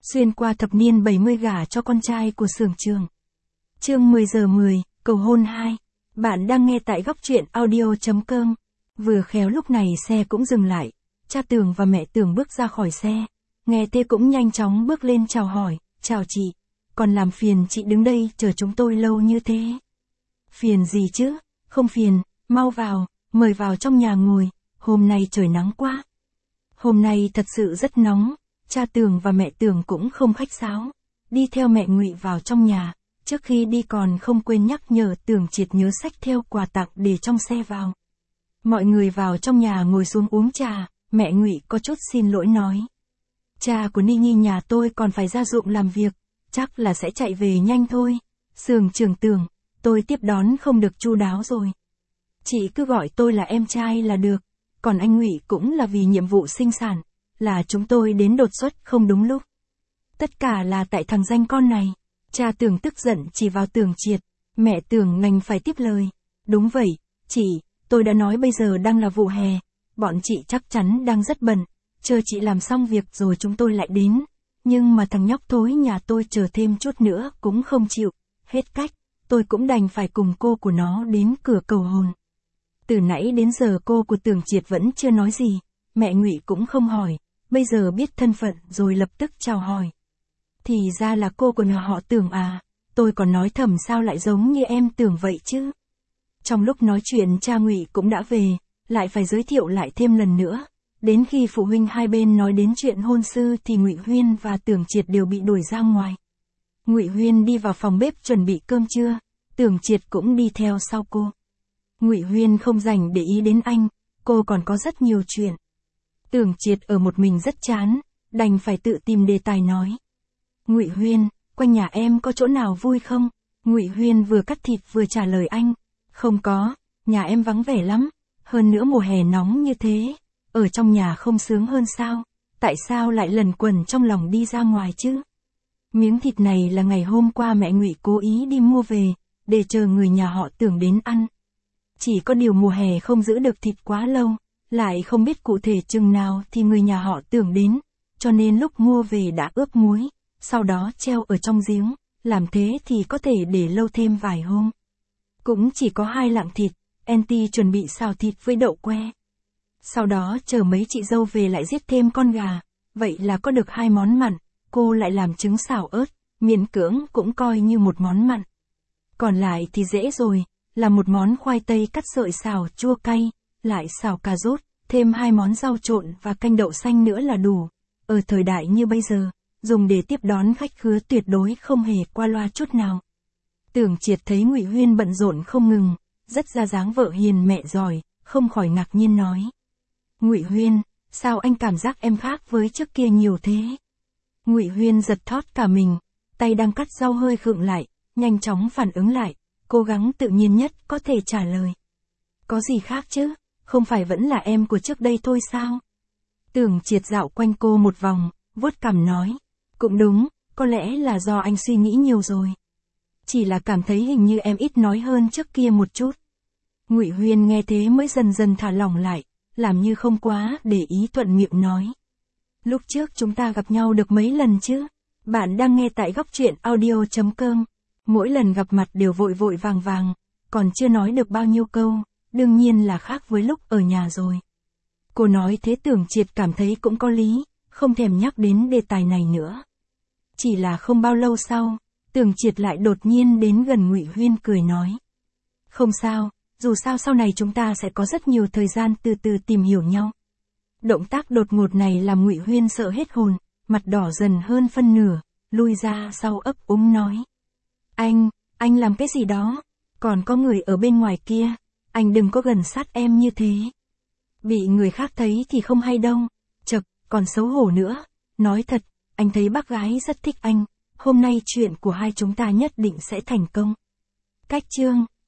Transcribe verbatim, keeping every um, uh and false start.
Xuyên qua thập niên bảy mươi gả cho con trai của xưởng trường. Chương mười giờ mười, cầu hôn hai. Bạn đang nghe tại góc truyện audio chấm com. Vừa khéo lúc này xe cũng dừng lại. Cha Tường và mẹ Tường bước ra khỏi xe. Nghe thế cũng nhanh chóng bước lên chào hỏi. Chào chị. Còn làm phiền chị đứng đây chờ chúng tôi lâu như thế. Phiền gì chứ? Không phiền, mau vào, mời vào trong nhà ngồi. Hôm nay trời nắng quá. Hôm nay thật sự rất nóng. Cha Tường và mẹ Tường cũng không khách sáo. Đi theo mẹ Ngụy vào trong nhà. Trước khi đi còn không quên nhắc nhở Tường Triệt nhớ xách theo quà tặng để trong xe vào. Mọi người vào trong nhà ngồi xuống uống trà. Mẹ Ngụy có chút xin lỗi nói. Cha của Ni Nhi nhà tôi còn phải ra ruộng làm việc. Chắc là sẽ chạy về nhanh thôi. Xưởng trưởng Tường, tôi tiếp đón không được chu đáo rồi. Chị cứ gọi tôi là em trai là được. Còn anh Ngụy cũng là vì nhiệm vụ sinh sản. Là chúng tôi đến đột xuất không đúng lúc. Tất cả là tại thằng danh con này. Cha Tường tức giận chỉ vào Tường Triệt. Mẹ Tường ngành phải tiếp lời. Đúng vậy, chị, tôi đã nói bây giờ đang là vụ hè. Bọn chị chắc chắn đang rất bận. Chờ chị làm xong việc rồi chúng tôi lại đến. Nhưng mà thằng nhóc thối nhà tôi chờ thêm chút nữa cũng không chịu. Hết cách, tôi cũng đành phải cùng cô của nó đến cửa cầu hôn. Từ nãy đến giờ cô của Tường Triệt vẫn chưa nói gì. Mẹ Ngụy cũng không hỏi. Bây giờ biết thân phận rồi lập tức chào hỏi. Thì ra là cô của nhà họ Tường à, tôi còn nói thầm sao lại giống như em Tường vậy chứ. Trong lúc nói chuyện cha Ngụy cũng đã về, lại phải giới thiệu lại thêm lần nữa. Đến khi phụ huynh hai bên nói đến chuyện hôn sư thì Ngụy Huyên và Tường Triệt đều bị đuổi ra ngoài. Ngụy Huyên đi vào phòng bếp chuẩn bị cơm trưa, Tường Triệt cũng đi theo sau cô. Ngụy Huyên không dành để ý đến anh, cô còn có rất nhiều chuyện. Tường Triệt ở một mình rất chán, đành phải tự tìm đề tài nói. Ngụy Huyên, quanh nhà em có chỗ nào vui không? Ngụy Huyên vừa cắt thịt vừa trả lời anh. Không có, nhà em vắng vẻ lắm. Hơn nữa mùa hè nóng như thế, ở trong nhà không sướng hơn sao? Tại sao lại lẩn quẩn trong lòng đi ra ngoài chứ? Miếng thịt này là ngày hôm qua mẹ Ngụy cố ý đi mua về, để chờ người nhà họ Tường đến ăn. Chỉ có điều mùa hè không giữ được thịt quá lâu. Lại không biết cụ thể chừng nào thì người nhà họ Tưởng đến, cho nên lúc mua về đã ướp muối, sau đó treo ở trong giếng, làm thế thì có thể để lâu thêm vài hôm. Cũng chỉ có hai lạng thịt, Aunty chuẩn bị xào thịt với đậu que. Sau đó chờ mấy chị dâu về lại giết thêm con gà, vậy là có được hai món mặn, cô lại làm trứng xào ớt, miễn cưỡng cũng coi như một món mặn. Còn lại thì dễ rồi, là một món khoai tây cắt sợi xào chua cay. Lại xào cà rốt, thêm hai món rau trộn và canh đậu xanh nữa là đủ. Ở thời đại như bây giờ, dùng để tiếp đón khách khứa tuyệt đối không hề qua loa chút nào. Tường Triệt thấy Ngụy Huyên bận rộn không ngừng, rất ra dáng vợ hiền mẹ giỏi, không khỏi ngạc nhiên nói. Ngụy Huyên, sao anh cảm giác em khác với trước kia nhiều thế? Ngụy Huyên giật thót cả mình, tay đang cắt rau hơi khựng lại, nhanh chóng phản ứng lại, cố gắng tự nhiên nhất có thể trả lời. Có gì khác chứ? Không phải vẫn là em của trước đây thôi sao? Tường Triệt dạo quanh cô một vòng, vuốt cằm nói. Cũng đúng, có lẽ là do anh suy nghĩ nhiều rồi. Chỉ là cảm thấy hình như em ít nói hơn trước kia một chút. Ngụy Huyên nghe thế mới dần dần thả lỏng lại, làm như không quá để ý thuận miệng nói. Lúc trước chúng ta gặp nhau được mấy lần chứ? Bạn đang nghe tại góc truyện audio chấm com. Mỗi lần gặp mặt đều vội vội vàng vàng, còn chưa nói được bao nhiêu câu. Đương nhiên là khác với lúc ở nhà rồi. Cô nói thế Tường Triệt cảm thấy cũng có lý, không thèm nhắc đến đề tài này nữa. Chỉ là không bao lâu sau, Tường Triệt lại đột nhiên đến gần Ngụy Huyên cười nói. Không sao, dù sao sau này chúng ta sẽ có rất nhiều thời gian từ từ tìm hiểu nhau. Động tác đột ngột này làm Ngụy Huyên sợ hết hồn, mặt đỏ dần hơn phân nửa, lui ra sau ấp úng nói. Anh, anh làm cái gì đó? Còn có người ở bên ngoài kia. Anh đừng có gần sát em như thế. Bị người khác thấy thì không hay đâu. Chật, còn xấu hổ nữa. Nói thật, anh thấy bác gái rất thích anh. Hôm nay chuyện của hai chúng ta nhất định sẽ thành công. Cách chương